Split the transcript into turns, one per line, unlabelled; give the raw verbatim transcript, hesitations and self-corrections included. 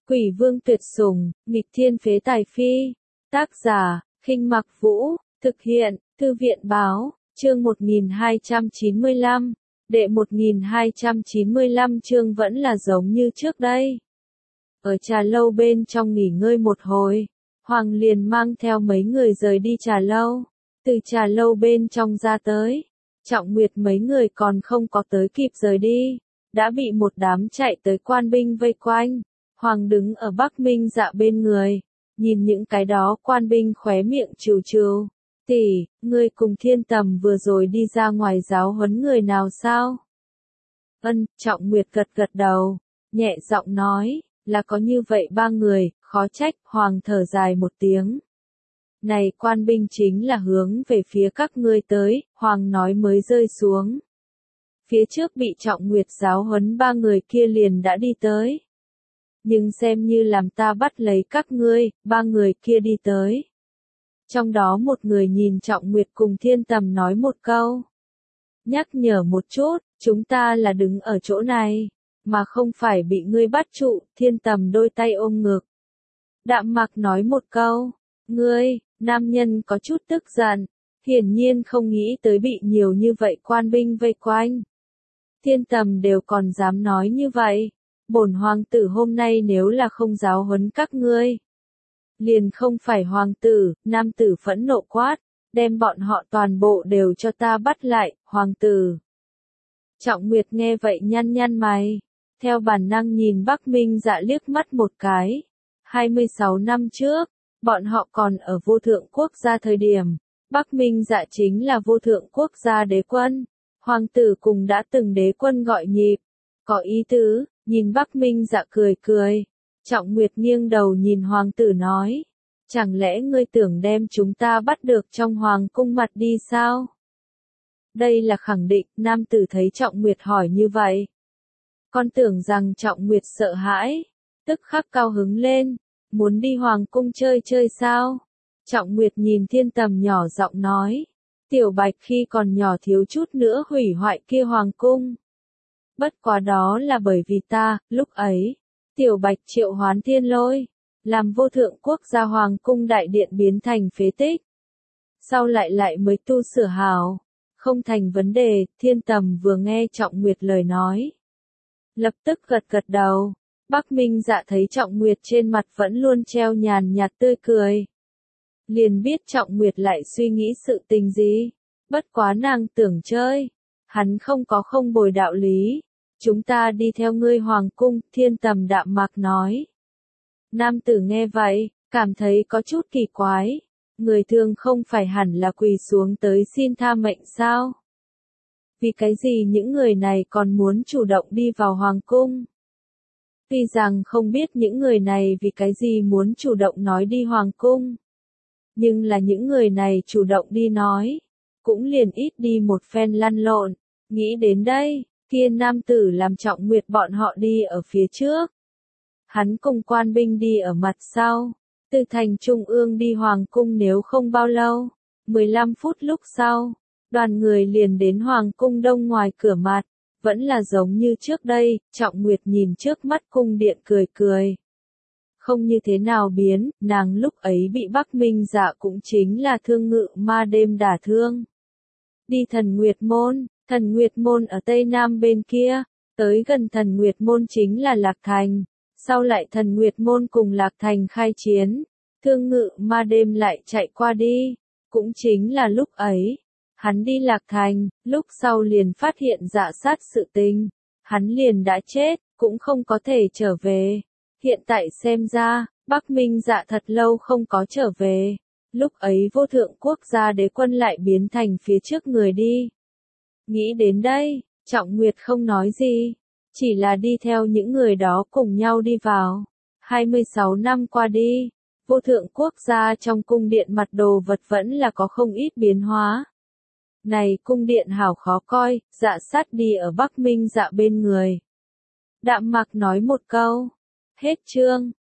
Quỷ vương tuyệt sủng, nghịch thiên phế tài phi. Tác giả, Khinh Mặc Vũ, thực hiện, Thư viện báo, chương một nghìn hai trăm chín mươi lăm, đệ một nghìn hai trăm chín mươi lăm chương vẫn là giống như trước đây. Ở trà lâu bên trong nghỉ ngơi một hồi, Hoàng liền mang theo mấy người rời đi trà lâu, từ trà lâu bên trong ra tới. Trọng Nguyệt mấy người còn không có tới kịp rời đi, đã bị một đám chạy tới quan binh vây quanh. Hoàng đứng ở Bắc Minh Dạ bên người, nhìn những cái đó quan binh khóe miệng trừ trừ. Tỷ, ngươi cùng Thiên Tầm vừa rồi đi ra ngoài giáo huấn người nào sao? Ân, Trọng Nguyệt gật gật đầu, nhẹ giọng nói, là có như vậy ba người, khó trách. Hoàng thở dài một tiếng. Này quan binh chính là hướng về phía các ngươi tới, Hoàng nói mới rơi xuống. Phía trước bị Trọng Nguyệt giáo huấn ba người kia liền đã đi tới. Nhưng xem như làm ta bắt lấy các ngươi, ba người kia đi tới. Trong đó một người nhìn Trọng Nguyệt cùng Thiên Tầm nói một câu. Nhắc nhở một chút, chúng ta là đứng ở chỗ này, mà không phải bị ngươi bắt trụ. Thiên Tầm đôi tay ôm ngực. Đạm Mặc nói một câu, ngươi, nam nhân có chút tức giận, hiển nhiên không nghĩ tới bị nhiều như vậy quan binh vây quanh. Thiên Tầm đều còn dám nói như vậy. Bổn hoàng tử hôm nay nếu là không giáo huấn các ngươi, liền không phải hoàng tử. Nam tử phẫn nộ quát, đem bọn họ toàn bộ đều cho ta bắt lại. Hoàng tử. Trọng Nguyệt nghe vậy nhăn nhăn mày, theo bản năng nhìn Bắc Minh Dạ liếc mắt một cái. hai mươi sáu năm trước, bọn họ còn ở vô thượng quốc gia thời điểm, Bắc Minh Dạ chính là vô thượng quốc gia đế quân. Hoàng tử cùng đã từng đế quân gọi nhịp, có ý tứ. Nhìn Bắc Minh Dạ cười cười, Trọng Nguyệt nghiêng đầu nhìn hoàng tử nói, chẳng lẽ ngươi tưởng đem chúng ta bắt được trong hoàng cung mặt đi sao? Đây là khẳng định. Nam tử thấy Trọng Nguyệt hỏi như vậy, con tưởng rằng Trọng Nguyệt sợ hãi, tức khắc cao hứng lên, muốn đi hoàng cung chơi chơi sao? Trọng Nguyệt nhìn Thiên Tầm nhỏ giọng nói, Tiểu Bạch khi còn nhỏ thiếu chút nữa hủy hoại kia hoàng cung. Bất quá đó là bởi vì ta, lúc ấy, Tiểu Bạch triệu hoán thiên lôi, làm vô thượng quốc gia hoàng cung đại điện biến thành phế tích. Sau lại lại mới tu sửa hào, không thành vấn đề. Thiên Tầm vừa nghe Trọng Nguyệt lời nói, lập tức gật gật đầu. Bắc Minh Dạ thấy Trọng Nguyệt trên mặt vẫn luôn treo nhàn nhạt tươi cười, liền biết Trọng Nguyệt lại suy nghĩ sự tình gì. Bất quá nàng tưởng chơi, hắn không có không bồi đạo lý. Chúng ta đi theo ngươi hoàng cung. Thiên Tầm đạm mạc nói. Nam tử nghe vậy, cảm thấy có chút kỳ quái. Người thường không phải hẳn là quỳ xuống tới xin tha mệnh sao? Vì cái gì những người này còn muốn chủ động đi vào hoàng cung? Tuy rằng không biết những người này vì cái gì muốn chủ động nói đi hoàng cung, nhưng là những người này chủ động đi nói, cũng liền ít đi một phen lăn lộn. Nghĩ đến đây, kia nam tử làm Trọng Nguyệt bọn họ đi ở phía trước, hắn cùng quan binh đi ở mặt sau. Từ thành trung ương đi hoàng cung nếu không bao lâu, mười lăm phút lúc sau, đoàn người liền đến hoàng cung đông ngoài cửa mặt. Vẫn là giống như trước đây. Trọng Nguyệt nhìn trước mắt cung điện cười cười, không như thế nào biến. Nàng lúc ấy bị Bắc Minh Dạ cũng chính là thương ngự ma đêm đả thương. Đi Thần Nguyệt Môn. Thần Nguyệt Môn ở Tây Nam bên kia, tới gần Thần Nguyệt Môn chính là Lạc Thành. Sau lại Thần Nguyệt Môn cùng Lạc Thành khai chiến, thương ngự ma đêm lại chạy qua đi. Cũng chính là lúc ấy, hắn đi Lạc Thành, lúc sau liền phát hiện dạ sát sự tình. Hắn liền đã chết, cũng không có thể trở về. Hiện tại xem ra, Bắc Minh Dạ thật lâu không có trở về. Lúc ấy vô thượng quốc gia đế quân lại biến thành phía trước người đi. Nghĩ đến đây, Trọng Nguyệt không nói gì, chỉ là đi theo những người đó cùng nhau đi vào. hai mươi sáu năm qua đi, vô thượng quốc gia trong cung điện mặt đồ vật vẫn là có không ít biến hóa. Này cung điện hảo khó coi. Dạ sát đi ở Bắc Minh Dạ bên người. Đạm Mặc nói một câu. Hết chương.